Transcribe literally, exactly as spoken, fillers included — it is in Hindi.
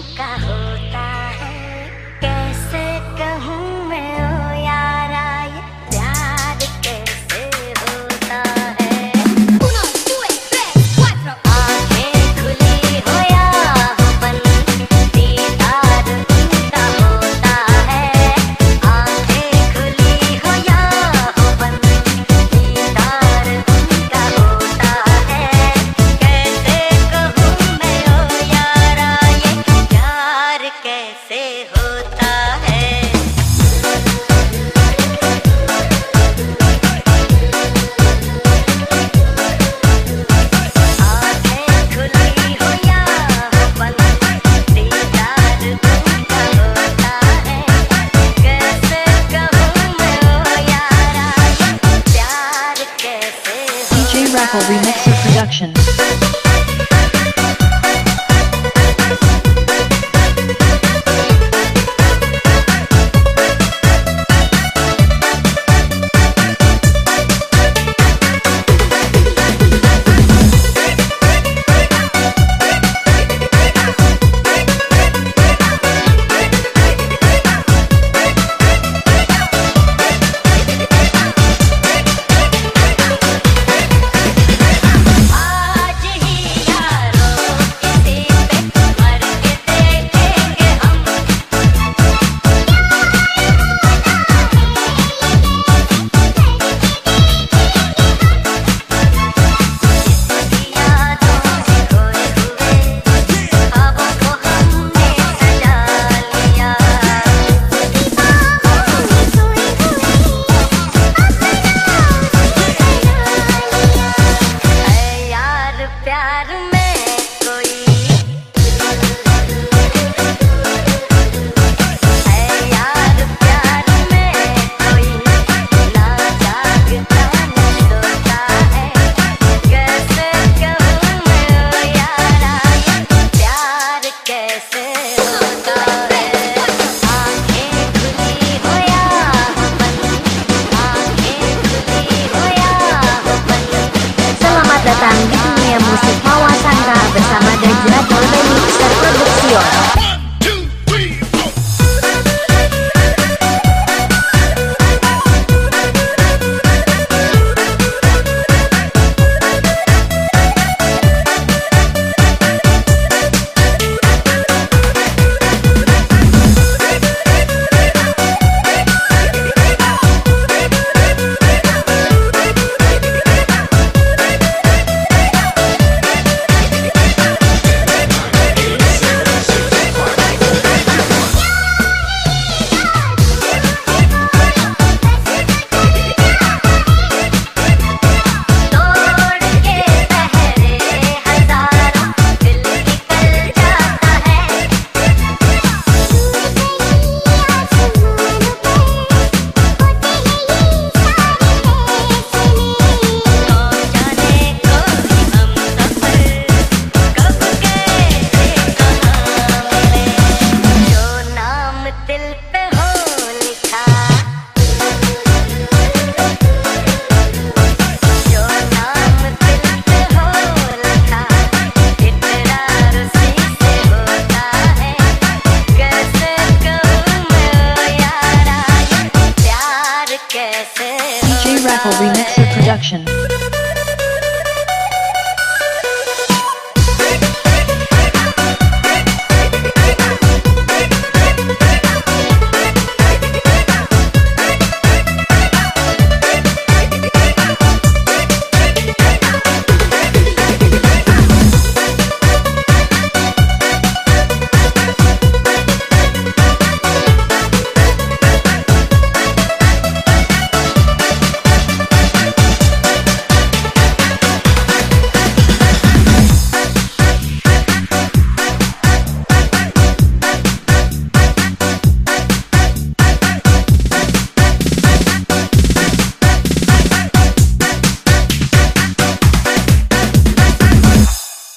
उनका होता है। कैसे कहूँ मैं ओ यारा ये प्यार कैसे होता है। आँखें खुली हो या हो बंद दीदार उनका होता है। आँखें खुली हो या हो बंद दीदार उनका होता है। कैसे कहूँ मैं ओ यारा ये प्यार कैसे होता है। आँखें खुली हो या हो बंद दीदार उनका होता है। कैसे कहूँ मैं ओ यारा ये प्यार कैसे D J Raffle Remixer Production. आज ही यारों किसी पे मर के देखेंगे हम। यादों से खोए हुए ख्वाबों को हमने सजा लिया। है यार प्यार में कोई, है यार प्यार में कोई ना जागता न सोता है। कैसे कहूँ मैं ओ यारा ये प्यार कैसे होता है। आँखें खुली हो या हो बंद, आँखें खुली हो या हो बंद। Selamat datang di dunia musik Mawar Sangka bersama Dajjal Remixer Production. तोड़ के पहरे हजारों दिल निकल जाता है। कौन जाने कोई हम सफर कब कैसे कहाँ मिले। जो नाम दिल पे हो लिखा, जो नाम दिल पे हो लिखा इकरार उसी से होता है। कैसे कहूँ मैं ओ यारा ये प्यार कैसे D J Raffle होता है। Remixer Production.